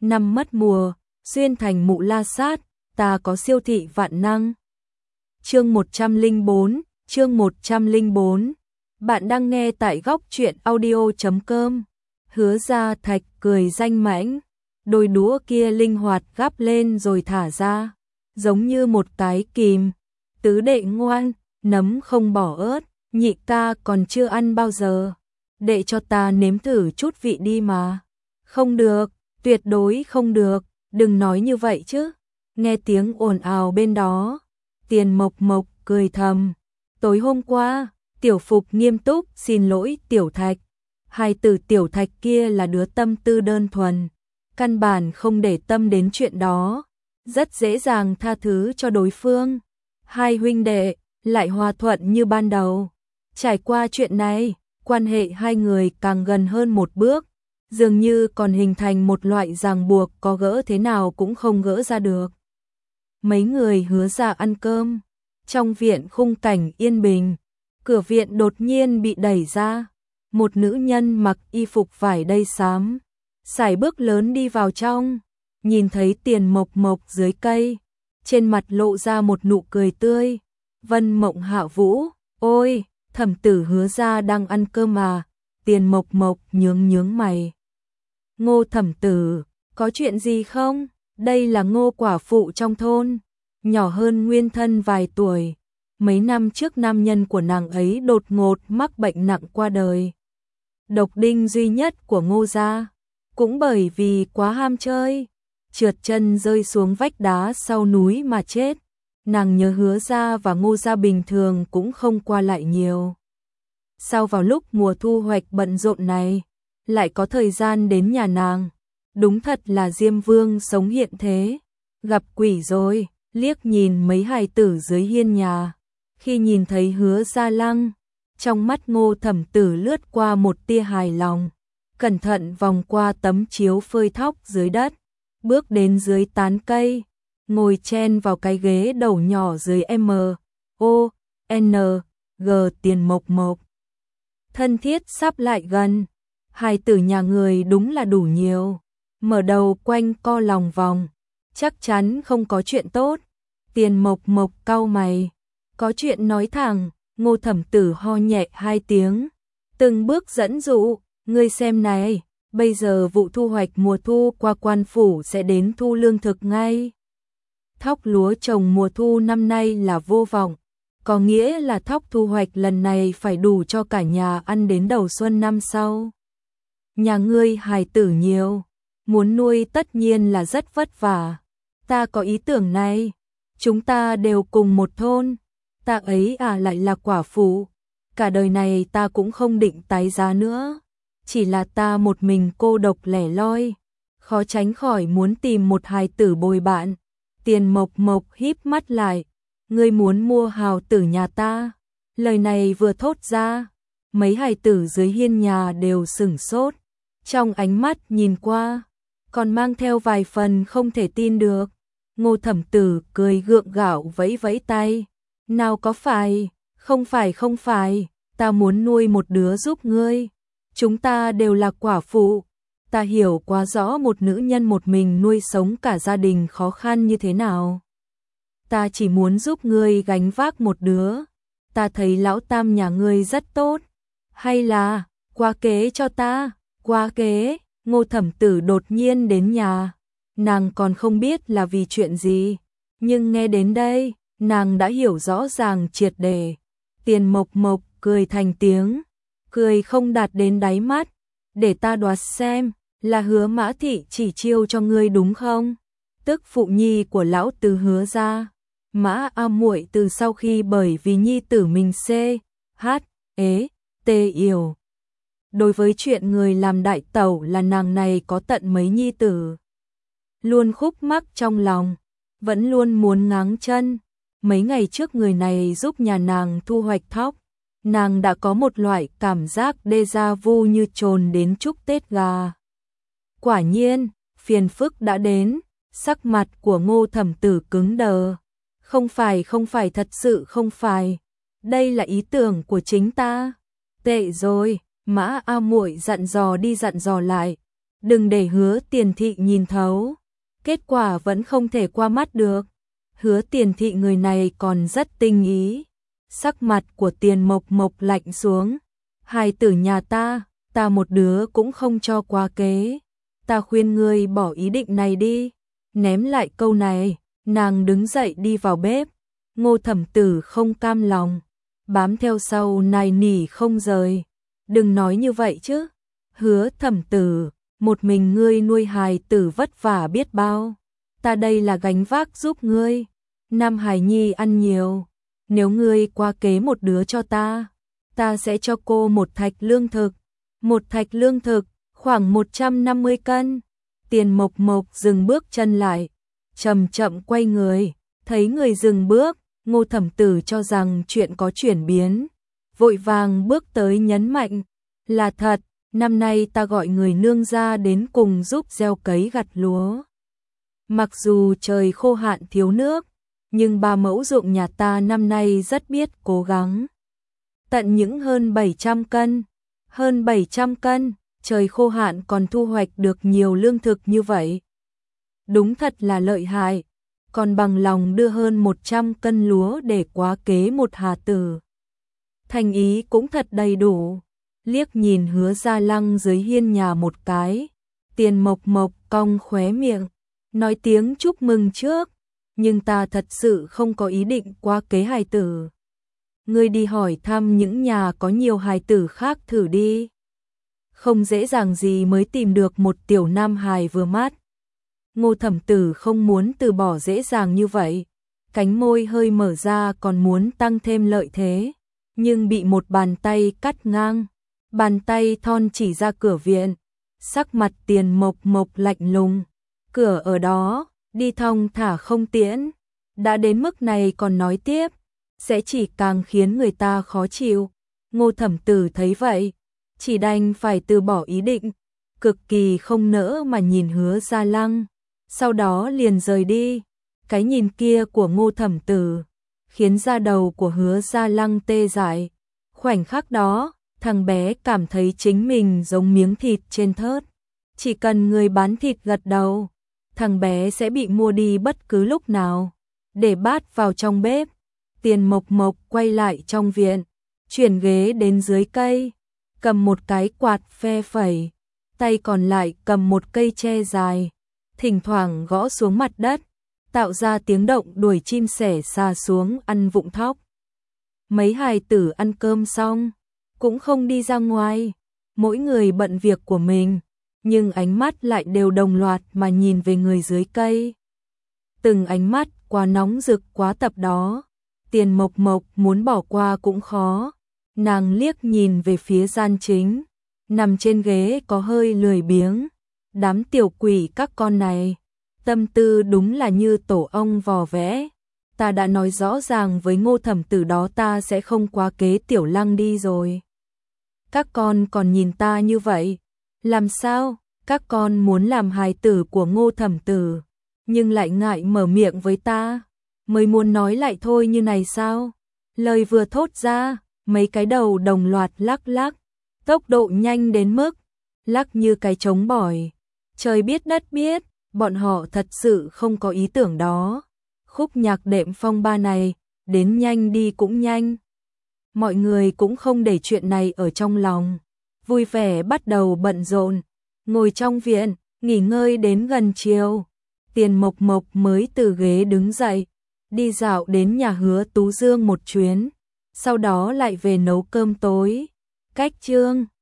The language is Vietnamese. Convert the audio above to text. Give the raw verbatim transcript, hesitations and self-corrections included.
năm mất mùa, xuyên thành mụ la sát, ta có siêu thị vạn năng. Chương một trăm lẻ bốn, chương một trăm lẻ bốn. Bạn đang nghe tại góc truyện audio chấm com. Hứa Gia Thạch cười danh mãnh, đôi đũa kia linh hoạt gắp lên rồi thả ra, giống như một cái kìm. Tứ đệ ngoan, nấm không bỏ ớt, nhị ca còn chưa ăn bao giờ. Đệ cho ta nếm thử chút vị đi mà. Không được, tuyệt đối không được, đừng nói như vậy chứ. Nghe tiếng ồn ào bên đó, Tiền Mộc Mộc cười thầm. Tối hôm qua, Tiểu Phục nghiêm túc xin lỗi Tiểu Thạch. Hai từ Tiểu Thạch kia là đứa tâm tư đơn thuần, căn bản không để tâm đến chuyện đó, rất dễ dàng tha thứ cho đối phương. Hai huynh đệ lại hòa thuận như ban đầu. Trải qua chuyện này, quan hệ hai người càng gần hơn một bước, dường như còn hình thành một loại ràng buộc có gỡ thế nào cũng không gỡ ra được. Mấy người Hứa ra ăn cơm, trong viện khung cảnh yên bình, cửa viện đột nhiên bị đẩy ra, một nữ nhân mặc y phục vải đay xám, sải bước lớn đi vào trong, nhìn thấy Tiền Mộc Mộc dưới cây, trên mặt lộ ra một nụ cười tươi. Vân Mộng Hạ Vũ, ôi, thẩm tử Hứa ra đang ăn cơm mà. Tiền Mộc Mộc nhướng nhướng mày. Ngô thẩm tử, có chuyện gì không? Đây là Ngô quả phụ trong thôn, nhỏ hơn Nguyên Thân vài tuổi. Mấy năm trước nam nhân của nàng ấy đột ngột mắc bệnh nặng qua đời. Độc đinh duy nhất của Ngô gia, cũng bởi vì quá ham chơi, trượt chân rơi xuống vách đá sau núi mà chết. Nàng nhớ Hứa gia và Ngô gia bình thường cũng không qua lại nhiều. Sau vào lúc mùa thu hoạch bận rộn này, lại có thời gian đến nhà nàng. Đúng thật là Diêm Vương sống hiện thế. Gặp quỷ rồi, liếc nhìn mấy hài tử dưới hiên nhà. Khi nhìn thấy Hứa Gia Lăng, trong mắt Ngô thẩm tử lướt qua một tia hài lòng. Cẩn thận vòng qua tấm chiếu phơi thóc dưới đất, bước đến dưới tán cây, ngồi chen vào cái ghế đầu nhỏ dưới M, O, N, G. Tiền Mộc Mộc thân thiết sắp lại gần. Hài tử nhà người đúng là đủ nhiều, mở đầu quanh co lòng vòng, chắc chắn không có chuyện tốt. Tiền Mộc Mộc cau mày, có chuyện nói thẳng. Ngô thẩm tử ho nhẹ hai tiếng, từng bước dẫn dụ, ngươi xem này, bây giờ vụ thu hoạch mùa thu qua quan phủ sẽ đến thu lương thực ngay. Thóc lúa trồng mùa thu năm nay là vô vọng, có nghĩa là thóc thu hoạch lần này phải đủ cho cả nhà ăn đến đầu xuân năm sau. Nhà ngươi hài tử nhiều, muốn nuôi tất nhiên là rất vất vả. Ta có ý tưởng này, chúng ta đều cùng một thôn, ta ấy à lại là quả phụ, cả đời này ta cũng không định tái giá nữa, chỉ là ta một mình cô độc lẻ loi, khó tránh khỏi muốn tìm một hài tử bồi bạn. Tiền Mộc Mộc híp mắt lại, ngươi muốn mua hào tử nhà ta? Lời này vừa thốt ra, mấy hài tử dưới hiên nhà đều sửng sốt, trong ánh mắt nhìn qua, còn mang theo vài phần không thể tin được. Ngô thẩm tử cười gượng gạo vẫy vẫy tay, nào có phải, không phải không phải, ta muốn nuôi một đứa giúp ngươi, chúng ta đều là quả phụ, ta hiểu quá rõ một nữ nhân một mình nuôi sống cả gia đình khó khăn như thế nào. Ta chỉ muốn giúp ngươi gánh vác một đứa, ta thấy lão tam nhà ngươi rất tốt, hay là, qua kế cho ta, qua kế. Ngô thẩm tử đột nhiên đến nhà, nàng còn không biết là vì chuyện gì, nhưng nghe đến đây, nàng đã hiểu rõ ràng triệt để. Tiền Mộc Mộc cười thành tiếng, cười không đạt đến đáy mắt, để ta đoán xem, là Hứa Mã Thị chỉ chiêu cho ngươi đúng không? Tức phụ nhi của lão Từ Hứa gia. Mã A muội từ sau khi bởi vì nhi tử mình C, H, ế, T yêu. Đối với chuyện người làm đại tẩu là nàng này có tận mấy nhi tử, luôn khúc mắc trong lòng, vẫn luôn muốn ngáng chân. Mấy ngày trước người này giúp nhà nàng thu hoạch thóc, nàng đã có một loại cảm giác déjà vu như trồn đến chúc Tết gà. Quả nhiên, phiền phức đã đến, sắc mặt của Ngô thẩm tử cứng đờ. Không phải không phải thật sự không phải, đây là ý tưởng của chính ta. Tệ rồi, Mã A muội dặn dò đi dặn dò lại, đừng để Hứa Tiền Thị nhìn thấu. Kết quả vẫn không thể qua mắt được. Hứa Tiền Thị người này còn rất tinh ý. Sắc mặt của Tiền Mộc Mộc lạnh xuống. Hài tử nhà ta, ta một đứa cũng không cho quá kế. Ta khuyên ngươi bỏ ý định này đi. Ném lại câu này, nàng đứng dậy đi vào bếp. Ngô Thẩm Tử không cam lòng, bám theo sau nài nỉ không rời. Đừng nói như vậy chứ. Hứa Thẩm Tử, một mình ngươi nuôi hài tử vất vả biết bao. Ta đây là gánh vác giúp ngươi. Nam hài nhi ăn nhiều. Nếu ngươi qua kế một đứa cho ta, ta sẽ cho cô một thạch lương thực. Một thạch lương thực, khoảng một trăm năm mươi cân. Tiền Mộc Mộc dừng bước chân lại, chậm chậm quay người, thấy người dừng bước, Ngô Thẩm Tử cho rằng chuyện có chuyển biến, vội vàng bước tới nhấn mạnh, là thật, năm nay ta gọi người nương ra đến cùng giúp gieo cấy gặt lúa. Mặc dù trời khô hạn thiếu nước, nhưng ba mẫu ruộng nhà ta năm nay rất biết cố gắng. Tận những hơn bảy trăm cân, hơn bảy trăm cân, trời khô hạn còn thu hoạch được nhiều lương thực như vậy. Đúng thật là lợi hại, còn bằng lòng đưa hơn một trăm cân lúa để quá kế một hà tử. Thành ý cũng thật đầy đủ. Liếc nhìn Hứa Gia Lăng dưới hiên nhà một cái, Tiền Mộc Mộc cong khóe miệng, nói tiếng chúc mừng trước, nhưng ta thật sự không có ý định quá kế hài tử. Ngươi đi hỏi thăm những nhà có nhiều hài tử khác thử đi. Không dễ dàng gì mới tìm được một tiểu nam hài vừa mắt. Ngô Thẩm Tử không muốn từ bỏ dễ dàng như vậy, cánh môi hơi mở ra còn muốn tăng thêm lợi thế, nhưng bị một bàn tay cắt ngang. Bàn tay thon chỉ ra cửa viện, sắc mặt Tiền Mộc Mộc lạnh lùng. Cửa ở đó, đi thong thả không tiễn. Đã đến mức này còn nói tiếp, sẽ chỉ càng khiến người ta khó chịu. Ngô Thẩm Tử thấy vậy, chỉ đành phải từ bỏ ý định, cực kỳ không nỡ mà nhìn Hứa Gia Lăng, sau đó liền rời đi. Cái nhìn kia của Ngô Thẩm Tử khiến da đầu của Hứa Gia Lăng tê dại. Khoảnh khắc đó, thằng bé cảm thấy chính mình giống miếng thịt trên thớt. Chỉ cần người bán thịt gật đầu, thằng bé sẽ bị mua đi bất cứ lúc nào. Để bát vào trong bếp, Tiền Mộc Mộc quay lại trong viện, chuyển ghế đến dưới cây, cầm một cái quạt phe phẩy, tay còn lại cầm một cây tre dài, thỉnh thoảng gõ xuống mặt đất, tạo ra tiếng động đuổi chim sẻ xà xuống ăn vụng thóc. Mấy hài tử ăn cơm xong, cũng không đi ra ngoài, mỗi người bận việc của mình, nhưng ánh mắt lại đều đồng loạt mà nhìn về người dưới cây. Từng ánh mắt quá nóng rực quá tập đó, Tiền Mộc Mộc muốn bỏ qua cũng khó. Nàng liếc nhìn về phía gian chính, nằm trên ghế có hơi lười biếng. Đám tiểu quỷ các con này, tâm tư đúng là như tổ ong vò vẽ. Ta đã nói rõ ràng với Ngô Thẩm Tử đó ta sẽ không quá kế Tiểu Lăng đi rồi. Các con còn nhìn ta như vậy, làm sao? Các con muốn làm hài tử của Ngô Thẩm Tử, nhưng lại ngại mở miệng với ta, mới muốn nói lại thôi như này sao? Lời vừa thốt ra, mấy cái đầu đồng loạt lắc lắc, tốc độ nhanh đến mức lắc như cái trống bỏi. Trời biết đất biết, bọn họ thật sự không có ý tưởng đó. Khúc nhạc đệm phong ba này, đến nhanh đi cũng nhanh. Mọi người cũng không để chuyện này ở trong lòng, vui vẻ bắt đầu bận rộn, ngồi trong viện, nghỉ ngơi đến gần chiều. Tiền Mộc Mộc mới từ ghế đứng dậy, đi dạo đến nhà Hứa Tú Dương một chuyến, sau đó lại về nấu cơm tối. Cách chương